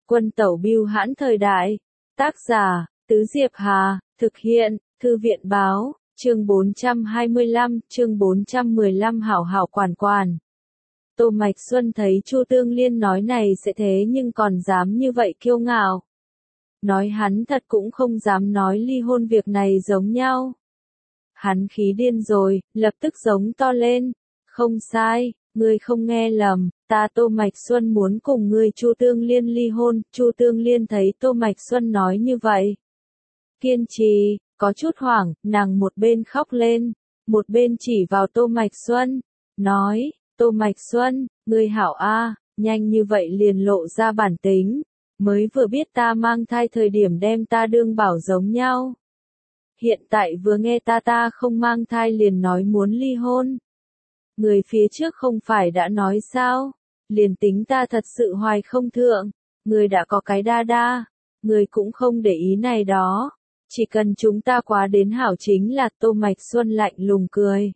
Quân tẩu bưu hãn thời đại. Tác giả, Tứ Diệp Hà, thực hiện, Thư viện báo, chương 425, chương 415 hảo hảo quản quản. Tô Mạch Xuân thấy Chu Tương Liên nói này sẽ thế nhưng còn dám như vậy kiêu ngạo. Nói hắn thật cũng không dám nói ly hôn việc này giống nhau. Hắn khí điên rồi, lập tức giống to lên. Không sai, ngươi không nghe lầm, ta Tô Mạch Xuân muốn cùng ngươi Chu Tương Liên ly hôn. Chu Tương Liên thấy Tô Mạch Xuân nói như vậy. Kiên trì, có chút hoảng, nàng một bên khóc lên, một bên chỉ vào Tô Mạch Xuân. Nói, Tô Mạch Xuân, ngươi hảo a, nhanh như vậy liền lộ ra bản tính. Mới vừa biết ta mang thai thời điểm đem ta đương bảo giống nhau. Hiện tại vừa nghe ta không mang thai liền nói muốn ly hôn. Người phía trước không phải đã nói sao, liền tính ta thật sự hoài không thượng, người đã có cái đa, người cũng không để ý này đó, chỉ cần chúng ta quá đến hảo chính là. Tô Mạch Xuân lạnh lùng cười.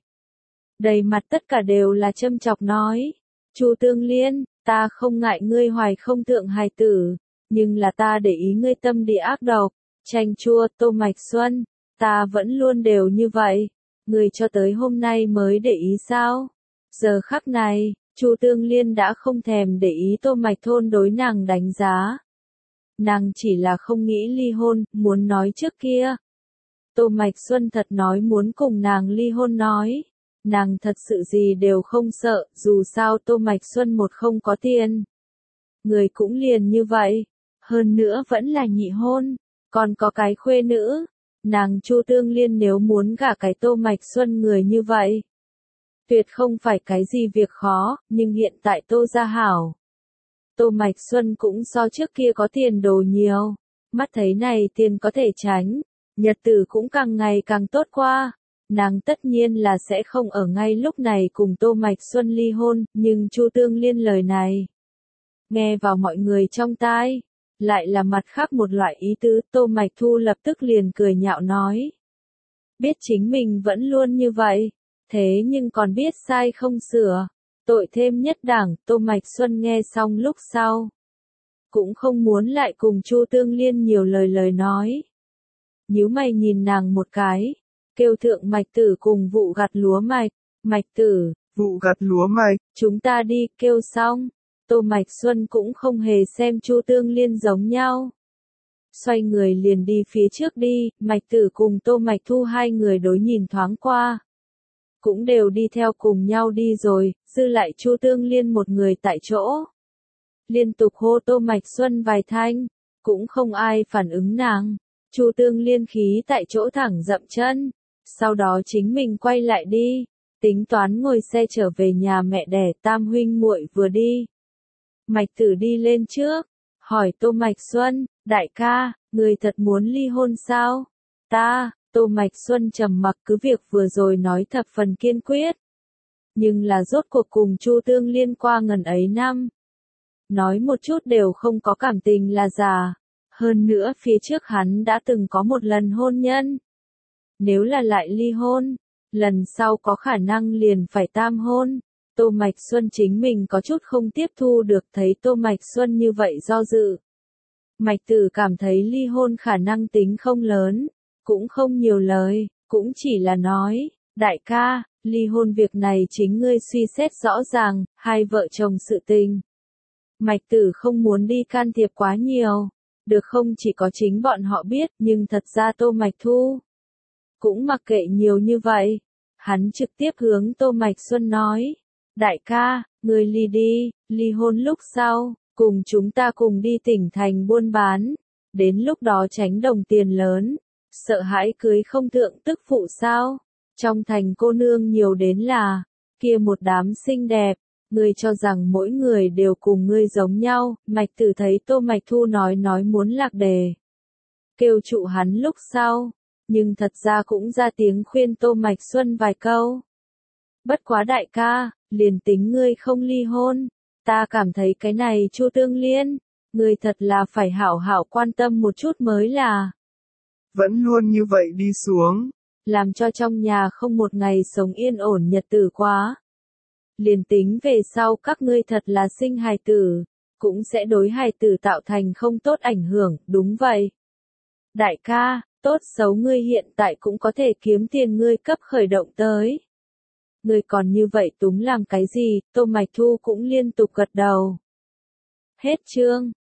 Đầy mặt tất cả đều là châm chọc nói, Chu Tương Liên, ta không ngại ngươi hoài không thượng hài tử, nhưng là ta để ý ngươi tâm địa ác độc, chanh chua. Tô Mạch Xuân, ta vẫn luôn đều như vậy, ngươi cho tới hôm nay mới để ý sao? Giờ khắc này, Chu Tương Liên đã không thèm để ý Tô Mạch Thôn đối nàng đánh giá. Nàng chỉ là không nghĩ ly hôn, muốn nói trước kia. Tô Mạch Xuân thật nói muốn cùng nàng ly hôn nói. Nàng thật sự gì đều không sợ, dù sao Tô Mạch Xuân một không có tiền. Người cũng liền như vậy, hơn nữa vẫn là nhị hôn, còn có cái khuê nữ. Nàng Chu Tương Liên nếu muốn gả cái Tô Mạch Xuân người như vậy, tuyệt không phải cái gì việc khó, nhưng hiện tại Tô gia hảo. Tô Mạch Xuân cũng so trước kia có tiền đồ nhiều, mắt thấy này tiền có thể tránh, nhật tử cũng càng ngày càng tốt qua. Nàng tất nhiên là sẽ không ở ngay lúc này cùng Tô Mạch Xuân ly hôn, nhưng Chu Tương Liên lời này nghe vào mọi người trong tai, lại là mặt khác một loại ý tứ. Tô Mạch Thu lập tức liền cười nhạo nói, biết chính mình vẫn luôn như vậy, thế nhưng còn biết sai không sửa, tội thêm nhất đẳng. Tô Mạch Xuân nghe xong lúc sau, cũng không muốn lại cùng Chu Tương Liên nhiều lời nói. Nhíu mày nhìn nàng một cái, kêu thượng Mạch Tử cùng vụ gặt lúa mạch. Mạch Tử, vụ gặt lúa mạch, chúng ta đi. Kêu xong, Tô Mạch Xuân cũng không hề xem Chu Tương Liên giống nhau. Xoay người liền đi phía trước đi. Mạch Tử cùng Tô Mạch Thu hai người đối nhìn thoáng qua, cũng đều đi theo cùng nhau đi rồi, dư lại Chu Tương Liên một người tại chỗ. Liên tục hô Tô Mạch Xuân vài thanh, cũng không ai phản ứng nàng. Chu Tương Liên khí tại chỗ thẳng dậm chân, sau đó chính mình quay lại đi, tính toán ngồi xe trở về nhà mẹ đẻ. Tam huynh muội vừa đi, Mạch Tử đi lên trước, hỏi Tô Mạch Xuân, đại ca, người thật muốn ly hôn sao? Tô Mạch Xuân trầm mặc, cứ việc vừa rồi nói thập phần kiên quyết, nhưng là rốt cuộc cùng Chu Tương Liên qua ngần ấy năm, nói một chút đều không có cảm tình là giả. Hơn nữa phía trước hắn đã từng có một lần hôn nhân. Nếu là lại ly hôn, lần sau có khả năng liền phải tam hôn. Tô Mạch Xuân chính mình có chút không tiếp thu được, thấy Tô Mạch Xuân như vậy do dự. Mạch Tử cảm thấy ly hôn khả năng tính không lớn, cũng không nhiều lời, cũng chỉ là nói, đại ca, ly hôn việc này chính ngươi suy xét rõ ràng, hai vợ chồng sự tình. Mạch Tử không muốn đi can thiệp quá nhiều, được không? Chỉ có chính bọn họ biết, nhưng thật ra Tô Mạch Thu cũng mặc kệ nhiều như vậy. Hắn trực tiếp hướng Tô Mạch Xuân nói, đại ca, ngươi ly đi, ly hôn lúc sau, cùng chúng ta cùng đi tỉnh thành buôn bán, đến lúc đó tránh đồng tiền lớn, sợ hãi cưới không thượng tức phụ sao? Trong thành cô nương nhiều đến là, kia một đám xinh đẹp, ngươi cho rằng mỗi người đều cùng ngươi giống nhau. Mạch Tử thấy Tô Mạch Thu nói muốn lạc đề, kêu trụ hắn lúc sau, nhưng thật ra cũng ra tiếng khuyên Tô Mạch Xuân vài câu. Bất quá đại ca, liền tính ngươi không ly hôn, ta cảm thấy cái này Chu Tương Liên, ngươi thật là phải hảo hảo quan tâm một chút mới là. Vẫn luôn như vậy đi xuống, làm cho trong nhà không một ngày sống yên ổn nhật tử quá. Liền tính về sau các ngươi thật là sinh hài tử, cũng sẽ đối hài tử tạo thành không tốt ảnh hưởng, đúng vậy. Đại ca, tốt xấu ngươi hiện tại cũng có thể kiếm tiền ngươi cấp khởi động tới. Ngươi còn như vậy túng làm cái gì, Tô Mạch Thu cũng liên tục gật đầu. Hết chương.